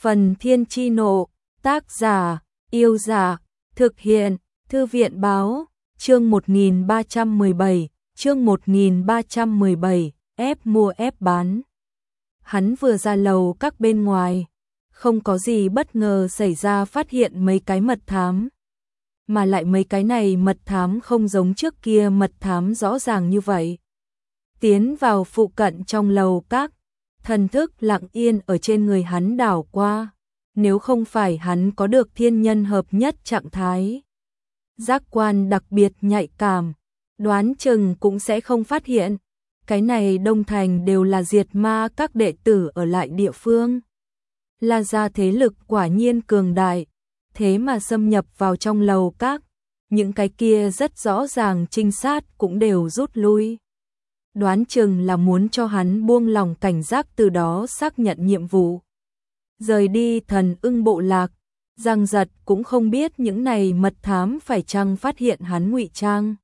Phần Thiên Chi Nộ, tác giả, Yêu Dạ, thực hiện, Thư viện Báo, chương 1317, ép mua ép bán. Hắn vừa ra lầu các bên ngoài, không có gì bất ngờ xảy ra, phát hiện mấy cái mật thám. Mà lại mấy cái này mật thám không giống trước kia mật thám rõ ràng như vậy. Tiến vào phụ cận trong lầu các, thần thức lặng yên ở trên người hắn đảo qua, nếu không phải hắn có được thiên nhân hợp nhất trạng thái. Giác quan đặc biệt nhạy cảm, đoán chừng cũng sẽ không phát hiện. Cái này đông thành đều là diệt ma các đệ tử ở lại địa phương. La gia thế lực quả nhiên cường đại, thế mà xâm nhập vào trong lầu các, những cái kia rất rõ ràng trinh sát cũng đều rút lui. Đoán chừng là muốn cho hắn buông lòng cảnh giác, từ đó xác nhận nhiệm vụ. Rời đi Thần Ưng bộ lạc, Giang Giật cũng không biết những này mật thám phải chăng phát hiện hắn ngụy trang.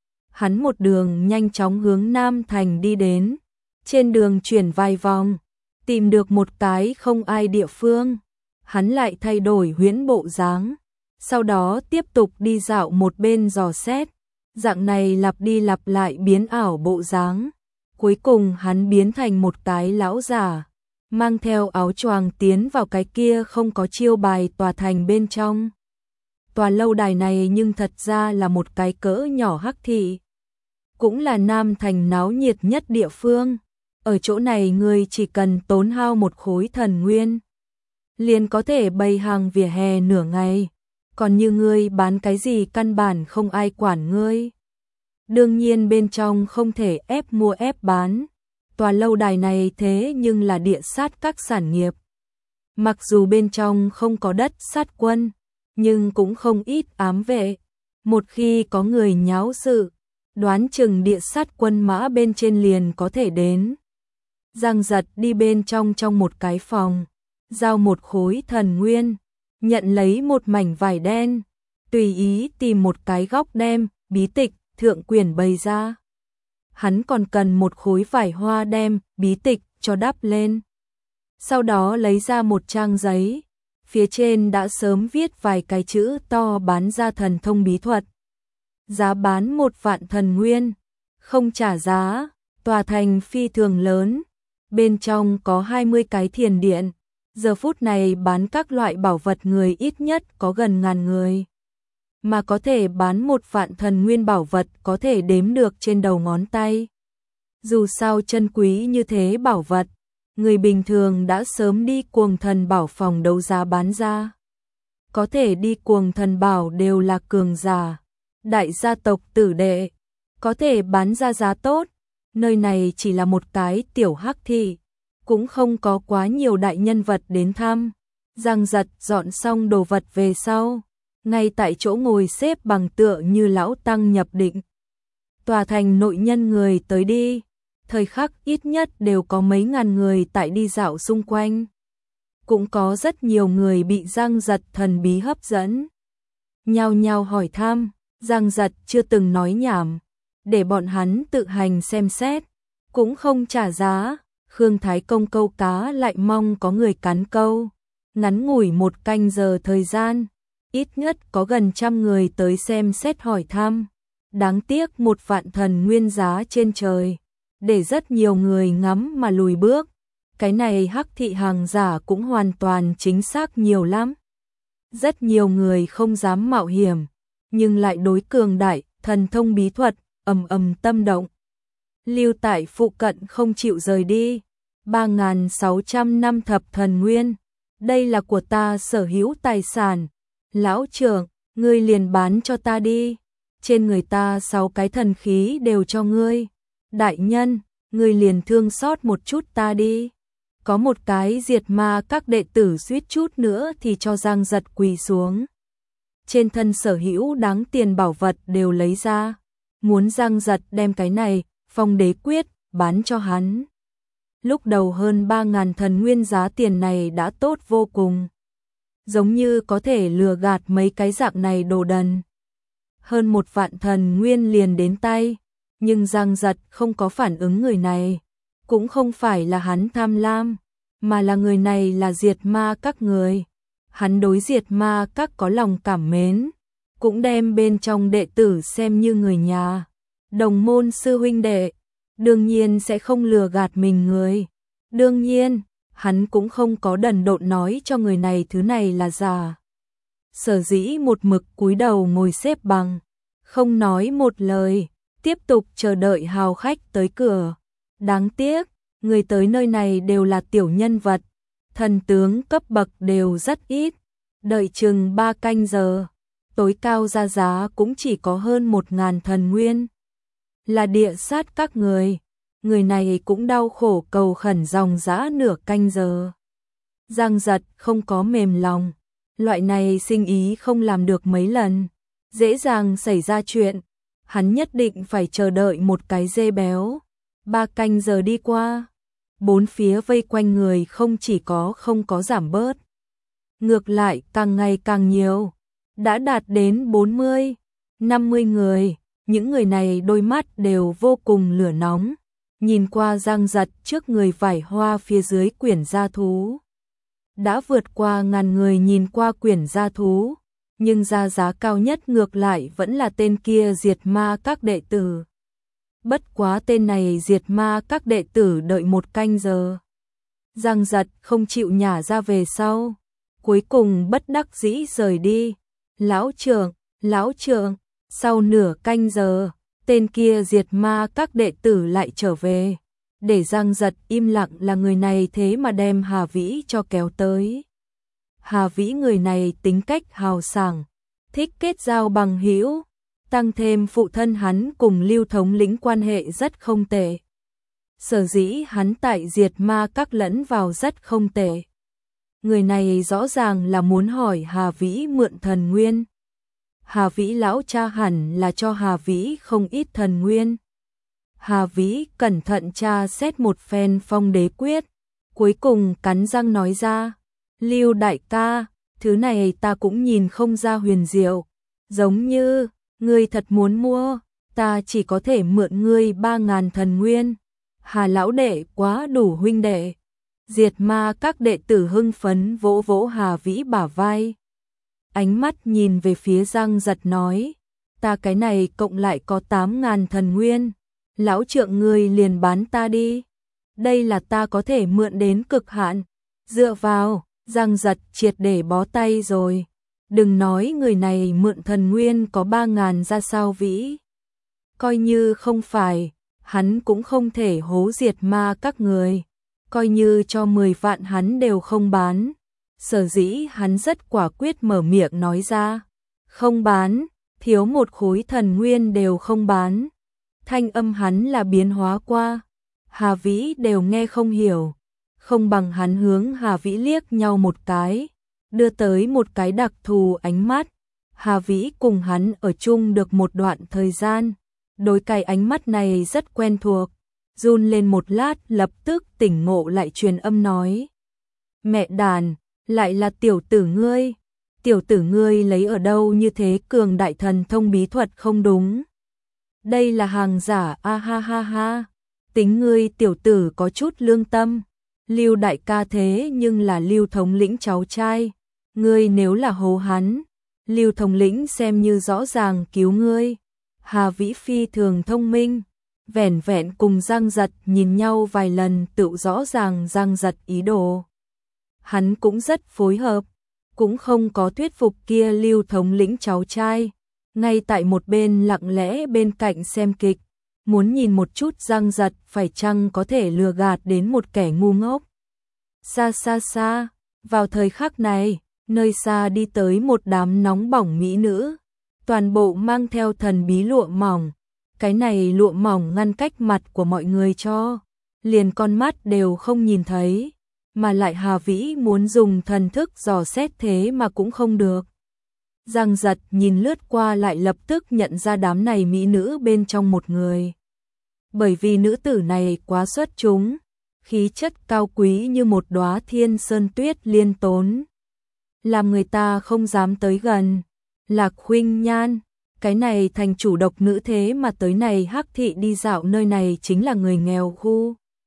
Hắn một đường nhanh chóng hướng Nam Thành đi đến, trên đường chuyển vài vòng, tìm được một cái không ai địa phương, hắn lại thay đổi huyễn bộ dáng, sau đó tiếp tục đi dạo một bên dò xét, dạng này lặp đi lặp lại biến ảo bộ dáng, cuối cùng hắn biến thành một cái lão già, mang theo áo choàng tiến vào cái kia không có chiêu bài tòa thành bên trong. Tòa lâu đài này nhưng thật ra là một cái cỡ nhỏ hắc thị, cũng là Nam Thành náo nhiệt nhất địa phương. Ở chỗ này người chỉ cần tốn hao một khối thần nguyên, liền có thể bày hàng vỉa hè nửa ngày, còn như ngươi bán cái gì căn bản không ai quản ngươi. Đương nhiên bên trong không thể ép mua ép bán, tòa lâu đài này thế nhưng là địa sát các sản nghiệp. Mặc dù bên trong không có đất sát quân, nhưng cũng không ít ám vệ. Một khi có người nháo sự, đoán chừng địa sát quân mã bên trên liền có thể đến. Giang Giật đi bên trong một cái phòng, giao một khối thần nguyên, nhận lấy một mảnh vải đen, tùy ý tìm một cái góc đem bí tịch thượng quyển bày ra. Hắn còn cần một khối vải hoa đem bí tịch cho đắp lên. Sau đó lấy ra một trang giấy, phía trên đã sớm viết vài cái chữ to bán ra thần thông bí thuật. Giá bán 1 vạn thần nguyên, không trả giá, tòa thành phi thường lớn, bên trong có 20 cái thiền điện, giờ phút này bán các loại bảo vật người ít nhất có gần 1000 người. Mà có thể bán 1 vạn thần nguyên bảo vật có thể đếm được trên đầu ngón tay. Dù sao chân quý như thế bảo vật, người bình thường đã sớm đi Cuồng Thần Bảo phòng đấu giá bán ra. Có thể đi Cuồng Thần Bảo đều là cường giả, đại gia tộc tử đệ, có thể bán ra giá tốt. Nơi này chỉ là một cái tiểu hắc thị, cũng không có quá nhiều đại nhân vật đến thăm. Giang Giật dọn xong đồ vật về sau, ngay tại chỗ ngồi xếp bằng tựa như lão tăng nhập định. Tòa thành nội nhân người tới đi, thời khắc ít nhất đều có mấy ngàn người tại đi dạo xung quanh. Cũng có rất nhiều người bị Giang Giật thần bí hấp dẫn, nhao nhao hỏi thăm. Giang Giật chưa từng nói nhảm, để bọn hắn tự hành xem xét, cũng không trả giá. Khương Thái Công câu cá lại mong có người cắn câu. Ngắn ngủi 1 canh giờ thời gian, ít nhất có gần 100 người tới xem xét hỏi thăm. Đáng tiếc 1 vạn thần nguyên giá trên trời, để rất nhiều người ngắm mà lùi bước. Cái này hắc thị hàng giả cũng hoàn toàn chính xác nhiều lắm. Rất nhiều người không dám mạo hiểm, nhưng lại đối cường đại thần thông bí thuật ầm tâm động, lưu tại phụ cận không chịu rời đi. 3600 năm thập thần nguyên, đây là của ta sở hữu tài sản. Lão trưởng, ngươi liền bán cho ta đi, trên người ta 6 cái thần khí đều cho ngươi. Đại nhân, ngươi liền thương xót một chút ta đi. Có một cái diệt ma các đệ tử suýt chút nữa thì cho Giang Giật quỳ xuống. Trên thân sở hữu đáng tiền bảo vật đều lấy ra, muốn Giang Giật đem cái này Phong Đế Quyết bán cho hắn. Lúc đầu hơn 3000 thần nguyên giá tiền này đã tốt vô cùng, giống như có thể lừa gạt mấy cái dạng này đồ đần. Hơn 1 vạn thần nguyên liền đến tay, nhưng Giang Giật không có phản ứng người này, cũng không phải là hắn tham lam, mà là người này là Diệt Ma Các người. Hắn đối Diệt Ma Các có lòng cảm mến, cũng đem bên trong đệ tử xem như người nhà, đồng môn sư huynh đệ, đương nhiên sẽ không lừa gạt mình người. Đương nhiên, hắn cũng không có đần độn nói cho người này thứ này là giả. Sở dĩ một mực cúi đầu ngồi xếp bằng, không nói một lời, tiếp tục chờ đợi hào khách tới cửa. Đáng tiếc, người tới nơi này đều là tiểu nhân vật, thần tướng cấp bậc đều rất ít, đợi chừng 3 canh giờ, tối cao ra giá cũng chỉ có hơn 1000 thần nguyên. Là Địa Sát Các người này cũng đau khổ cầu khẩn dòng dã nửa canh giờ. Giang Giật không có mềm lòng, loại này sinh ý không làm được mấy lần, dễ dàng xảy ra chuyện, hắn nhất định phải chờ đợi một cái dê béo. 3 canh giờ đi qua, bốn phía vây quanh người không có giảm bớt, ngược lại càng ngày càng nhiều, đã đạt đến 40, 50 người, những người này đôi mắt đều vô cùng lửa nóng, nhìn qua Giang Giật trước người vải hoa phía dưới quyển gia thú. Đã vượt qua 1000 người nhìn qua quyển gia thú, nhưng giá cao nhất ngược lại vẫn là tên kia Diệt Ma Các đệ tử. Bất quá tên này Diệt Ma Các đệ tử đợi 1 canh giờ. Giang Giật không chịu nhả ra về sau, cuối cùng bất đắc dĩ rời đi. Lão trưởng, sau nửa canh giờ, tên kia Diệt Ma Các đệ tử lại trở về. Để Giang Giật im lặng là người này thế mà đem Hà Vĩ cho kéo tới. Hà Vĩ người này tính cách hào sảng, thích kết giao bằng hữu, tăng thêm phụ thân hắn cùng Lưu thống lĩnh quan hệ rất không tệ. Sở dĩ hắn tại Diệt Ma Các lẫn vào rất không tệ. Người này rõ ràng là muốn hỏi Hà Vĩ mượn thần nguyên. Hà Vĩ lão cha hẳn là cho Hà Vĩ không ít thần nguyên. Hà Vĩ cẩn thận tra xét một phen Phong Đế Quyết, cuối cùng cắn răng nói ra, Lưu đại ca, thứ này ta cũng nhìn không ra huyền diệu, giống như, ngươi thật muốn mua, ta chỉ có thể mượn ngươi 3000 thần nguyên. Hà lão đệ quá đủ huynh đệ. Diệt Ma Các đệ tử hưng phấn vỗ vỗ Hà Vĩ bả vai. Ánh mắt nhìn về phía Giang Giật nói, ta cái này cộng lại có 8000 thần nguyên, lão trượng ngươi liền bán ta đi. Đây là ta có thể mượn đến cực hạn. Dựa vào, Giang Giật triệt để bó tay rồi. Đừng nói người này mượn thần nguyên có 3000 ra sao Vĩ. Coi như không phải, hắn cũng không thể hố Diệt Ma Các người. Coi như cho 10 vạn hắn đều không bán. Sở dĩ hắn rất quả quyết mở miệng nói ra, không bán, thiếu một khối thần nguyên đều không bán. Thanh âm hắn là biến hóa qua, Hà Vĩ đều nghe không hiểu, không bằng hắn hướng Hà Vĩ liếc nhau một cái, đưa tới một cái đặc thù ánh mắt. Hà Vĩ cùng hắn ở chung được một đoạn thời gian, đối cái ánh mắt này rất quen thuộc, run lên một lát lập tức tỉnh ngộ lại truyền âm nói, mẹ đàn, lại là tiểu tử ngươi lấy ở đâu như thế cường đại thần thông bí thuật không đúng. Đây là hàng giả a ha ha ha, tính ngươi tiểu tử có chút lương tâm, Lưu đại ca thế nhưng là Lưu thống lĩnh cháu trai, ngươi nếu là hố hắn, Lưu thống lĩnh xem như rõ ràng cứu ngươi. Hà Vĩ phi thường thông minh, vẻn vẹn cùng Giang Giật nhìn nhau vài lần tự rõ ràng Giang Giật ý đồ. Hắn cũng rất phối hợp, cũng không có thuyết phục kia Lưu thống lĩnh cháu trai, ngay tại một bên lặng lẽ bên cạnh xem kịch, muốn nhìn một chút Giang Giật phải chăng có thể lừa gạt đến một kẻ ngu ngốc. Xa, vào thời khắc này, nơi xa đi tới một đám nóng bỏng mỹ nữ, toàn bộ mang theo thần bí lụa mỏng, cái này lụa mỏng ngăn cách mặt của mọi người cho, liền con mắt đều không nhìn thấy. Mà lại Hà Vĩ muốn dùng thần thức dò xét thế mà cũng không được. Giang Giật nhìn lướt qua lại lập tức nhận ra đám này mỹ nữ bên trong một người. Bởi vì nữ tử này quá xuất chúng, khí chất cao quý như một đóa thiên sơn tuyết liên tốn, làm người ta không dám tới gần. Lạc Khuynh Nhan, cái này thành chủ độc nữ thế mà tới này Hắc thị đi dạo nơi này chính là người nghèo khu.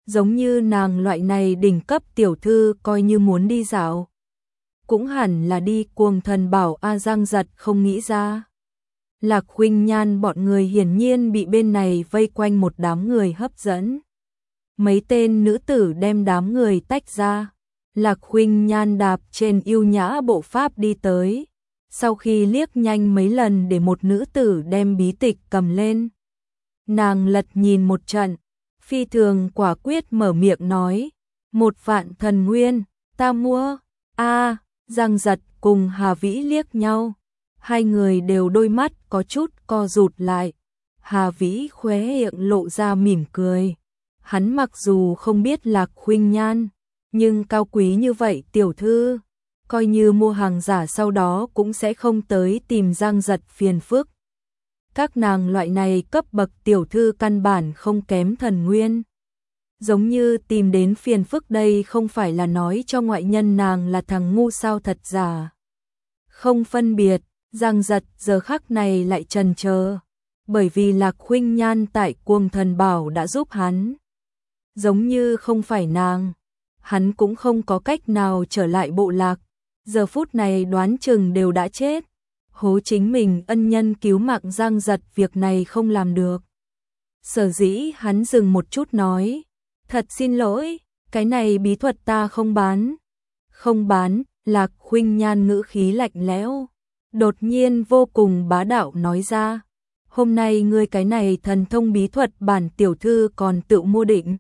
Giống như nàng loại này đỉnh cấp tiểu thư coi như muốn đi dạo. Cũng hẳn là đi Cuồng Thần Bảo a. Giang Giật không nghĩ ra. Lạc Khuynh Nhan bọn người hiển nhiên bị bên này vây quanh một đám người hấp dẫn. Mấy tên nữ tử đem đám người tách ra. Lạc Khuynh Nhan đạp trên yêu nhã bộ pháp đi tới. Sau khi liếc nhanh mấy lần để một nữ tử đem bí tịch cầm lên. Nàng lật nhìn một trận, phi thường quả quyết mở miệng nói. 1.000.000 thần nguyên, ta mua. Giang Giật cùng Hà Vĩ liếc nhau. Hai người đều đôi mắt có chút co rụt lại. Hà Vĩ khóe miệng lộ ra mỉm cười. Hắn mặc dù không biết Lạc Khuynh Nhan, nhưng cao quý như vậy tiểu thư, coi như mua hàng giả sau đó cũng sẽ không tới tìm Giang Giật phiền phức. Các nàng loại này cấp bậc tiểu thư căn bản không kém thần nguyên. Giống như tìm đến phiền phức đây không phải là nói cho ngoại nhân nàng là thằng ngu sao thật giả. Không phân biệt, Giang Giật giờ khắc này lại chần chờ, bởi vì Lạc Khuynh Nhan tại Cuồng Thần Bảo đã giúp hắn. Giống như không phải nàng, hắn cũng không có cách nào trở lại bộ lạc. Giờ phút này đoán chừng đều đã chết. Hố chính mình ân nhân cứu mạng Giang Giật việc này không làm được. Sở dĩ hắn dừng một chút nói. Thật xin lỗi, cái này bí thuật ta không bán. Không bán, Lạc Khuynh Nhan ngữ khí lạnh lẽo. Đột nhiên vô cùng bá đạo nói ra. Hôm nay ngươi cái này thần thông bí thuật bản tiểu thư còn tự mua định.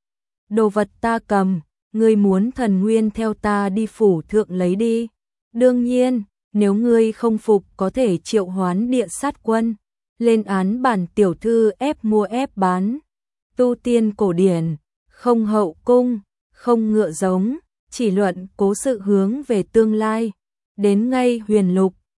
Đồ vật ta cầm, ngươi muốn thần nguyên theo ta đi phủ thượng lấy đi. Đương nhiên, nếu ngươi không phục có thể triệu hoán địa sát quân, lên án bản tiểu thư ép mua ép bán. Tu tiên cổ điển, không hậu cung, không ngựa giống, chỉ luận cố sự hướng về tương lai. Đến ngay huyền lục,